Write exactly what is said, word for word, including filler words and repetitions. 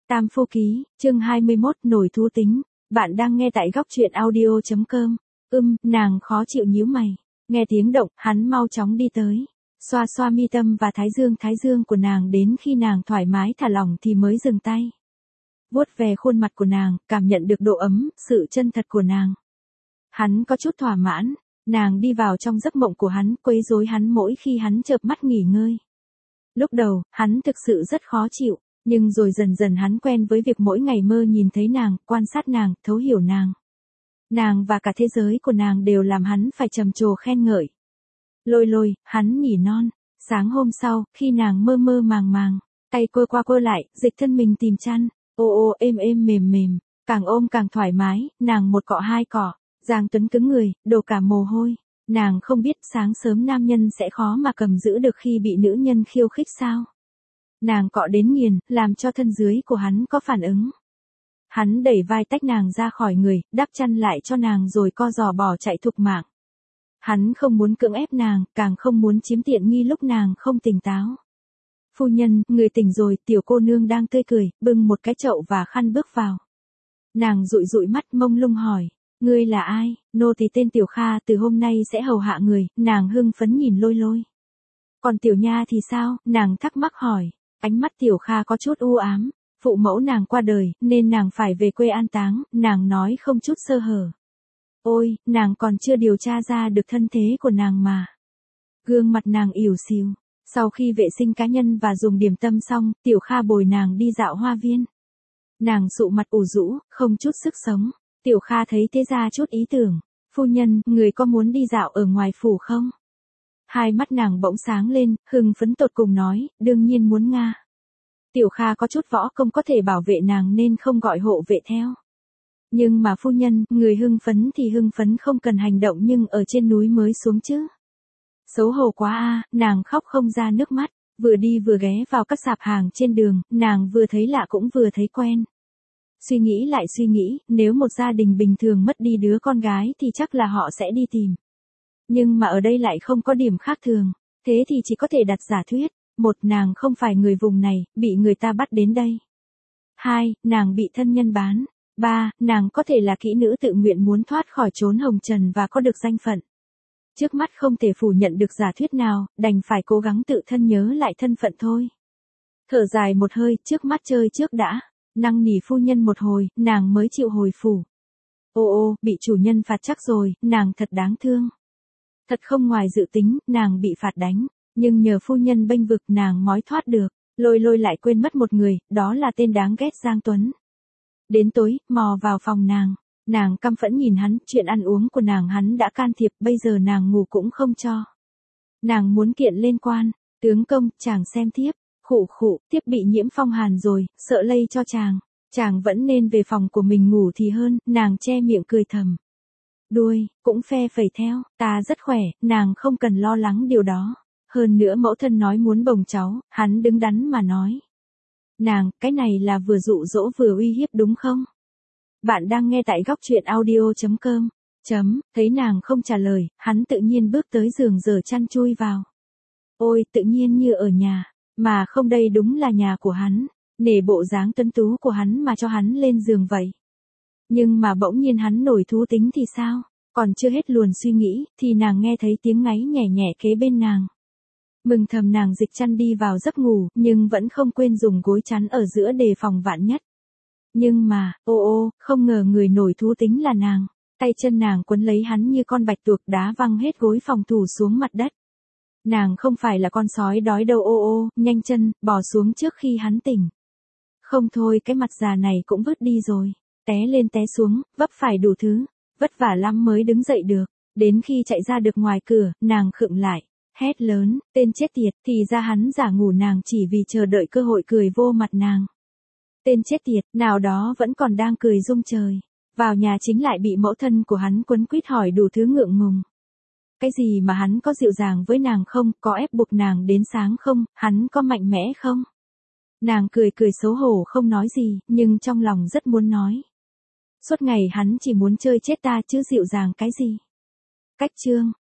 Tam Phu Ký, chương hai mươi mốt, nổi thú tính. Bạn đang nghe tại góc truyện audio chấm com. Ưm, nàng khó chịu nhíu mày. Nghe tiếng động, hắn mau chóng đi tới. Xoa xoa mi tâm và thái dương thái dương của nàng đến khi nàng thoải mái thả lỏng thì mới dừng tay. Vuốt về khuôn mặt của nàng, cảm nhận được độ ấm, sự chân thật của nàng. Hắn có chút thỏa mãn, nàng đi vào trong giấc mộng của hắn, quấy rối hắn mỗi khi hắn chợp mắt nghỉ ngơi. Lúc đầu, hắn thực sự rất khó chịu, nhưng rồi dần dần hắn quen với việc mỗi ngày mơ nhìn thấy nàng, quan sát nàng, thấu hiểu nàng. Nàng và cả thế giới của nàng đều làm hắn phải trầm trồ khen ngợi. Lôi lôi, hắn nhỉ non. Sáng hôm sau, khi nàng mơ mơ màng màng, tay quơ qua quơ lại, dịch thân mình tìm chăn, ô ô êm êm mềm mềm, càng ôm càng thoải mái, nàng một cọ hai cọ, Giang Tuấn cứng người, đổ cả mồ hôi. Nàng không biết sáng sớm nam nhân sẽ khó mà cầm giữ được khi bị nữ nhân khiêu khích sao. Nàng cọ đến nghiền, làm cho thân dưới của hắn có phản ứng. Hắn đẩy vai tách nàng ra khỏi người, đắp chăn lại cho nàng rồi co giò bỏ chạy thục mạng. Hắn không muốn cưỡng ép nàng, càng không muốn chiếm tiện nghi lúc nàng không tỉnh táo. Phu nhân, người tỉnh rồi, tiểu cô nương đang tươi cười, bưng một cái chậu và khăn bước vào. Nàng dụi dụi mắt mông lung hỏi, ngươi là ai? Nô tỳ tên Tiểu Kha, từ hôm nay sẽ hầu hạ người. Nàng hưng phấn nhìn lôi lôi. Còn Tiểu Nha thì sao? Nàng thắc mắc hỏi. Ánh mắt Tiểu Kha có chút u ám. Phụ mẫu nàng qua đời, nên nàng phải về quê an táng, nàng nói không chút sơ hở. Ôi, nàng còn chưa điều tra ra được thân thế của nàng mà. Gương mặt nàng ỉu xìu. Sau khi vệ sinh cá nhân và dùng điểm tâm xong, Tiểu Kha bồi nàng đi dạo hoa viên. Nàng sụ mặt ủ rũ, không chút sức sống. Tiểu Kha thấy thế ra chút ý tưởng. Phu nhân, người có muốn đi dạo ở ngoài phủ không? Hai mắt nàng bỗng sáng lên, hưng phấn tột cùng nói, đương nhiên muốn nga. Tiểu Kha có chút võ công có thể bảo vệ nàng nên không gọi hộ vệ theo. Nhưng mà phu nhân, người hưng phấn thì hưng phấn không cần hành động nhưng ở trên núi mới xuống chứ. Xấu hổ quá a, nàng khóc không ra nước mắt, vừa đi vừa ghé vào các sạp hàng trên đường, nàng vừa thấy lạ cũng vừa thấy quen. Suy nghĩ lại suy nghĩ, nếu một gia đình bình thường mất đi đứa con gái thì chắc là họ sẽ đi tìm. Nhưng mà ở đây lại không có điểm khác thường, thế thì chỉ có thể đặt giả thuyết. Một, nàng không phải người vùng này, bị người ta bắt đến đây. Hai, nàng bị thân nhân bán. Ba, nàng có thể là kỹ nữ tự nguyện muốn thoát khỏi chốn hồng trần và có được danh phận. Trước mắt không thể phủ nhận được giả thuyết nào, đành phải cố gắng tự thân nhớ lại thân phận thôi. Thở dài một hơi, trước mắt chơi trước đã. Năn nỉ phu nhân một hồi, nàng mới chịu hồi phủ. Ô ô, bị chủ nhân phạt chắc rồi, nàng thật đáng thương. Thật không ngoài dự tính, nàng bị phạt đánh, nhưng nhờ phu nhân bênh vực nàng mói thoát được. Lôi lôi lại quên mất một người, đó là tên đáng ghét Giang Tuấn. Đến tối, mò vào phòng nàng, nàng căm phẫn nhìn hắn, chuyện ăn uống của nàng hắn đã can thiệp, bây giờ nàng ngủ cũng không cho. Nàng muốn kiện lên quan, tướng công, chàng xem thiếp. Khụ khụ, tiếp bị nhiễm phong hàn rồi, sợ lây cho chàng. Chàng vẫn nên về phòng của mình ngủ thì hơn, nàng che miệng cười thầm. Đuôi, cũng phe phẩy theo, ta rất khỏe, nàng không cần lo lắng điều đó. Hơn nữa mẫu thân nói muốn bồng cháu, hắn đứng đắn mà nói. Nàng, cái này là vừa dụ dỗ vừa uy hiếp đúng không? Bạn đang nghe tại góc truyện audio chấm com. Chấm, thấy nàng không trả lời, hắn tự nhiên bước tới giường giở chăn chui vào. Ôi, tự nhiên như ở nhà. Mà không, đây đúng là nhà của hắn, nể bộ dáng tuấn tú của hắn mà cho hắn lên giường vậy. Nhưng mà bỗng nhiên hắn nổi thú tính thì sao? Còn chưa hết luồn suy nghĩ, thì nàng nghe thấy tiếng ngáy nhẹ nhẹ kế bên nàng. Mừng thầm nàng dịch chăn đi vào giấc ngủ, nhưng vẫn không quên dùng gối chắn ở giữa đề phòng vạn nhất. Nhưng mà, ô ô, không ngờ người nổi thú tính là nàng. Tay chân nàng quấn lấy hắn như con bạch tuộc đá văng hết gối phòng thủ xuống mặt đất. Nàng không phải là con sói đói đâu ô ô, nhanh chân, bò xuống trước khi hắn tỉnh. Không thôi, cái mặt già này cũng vứt đi rồi. Té lên té xuống, vấp phải đủ thứ, vất vả lắm mới đứng dậy được. Đến khi chạy ra được ngoài cửa, nàng khựng lại, hét lớn, tên chết tiệt, thì ra hắn giả ngủ nàng chỉ vì chờ đợi cơ hội cười vô mặt nàng. Tên chết tiệt, nào đó vẫn còn đang cười rung trời. Vào nhà chính lại bị mẫu thân của hắn quấn quýt hỏi đủ thứ ngượng ngùng. Cái gì mà hắn có dịu dàng với nàng không, có ép buộc nàng đến sáng không, hắn có mạnh mẽ không? Nàng cười cười xấu hổ không nói gì, nhưng trong lòng rất muốn nói. Suốt ngày hắn chỉ muốn chơi chết ta chứ dịu dàng cái gì? Cách chương.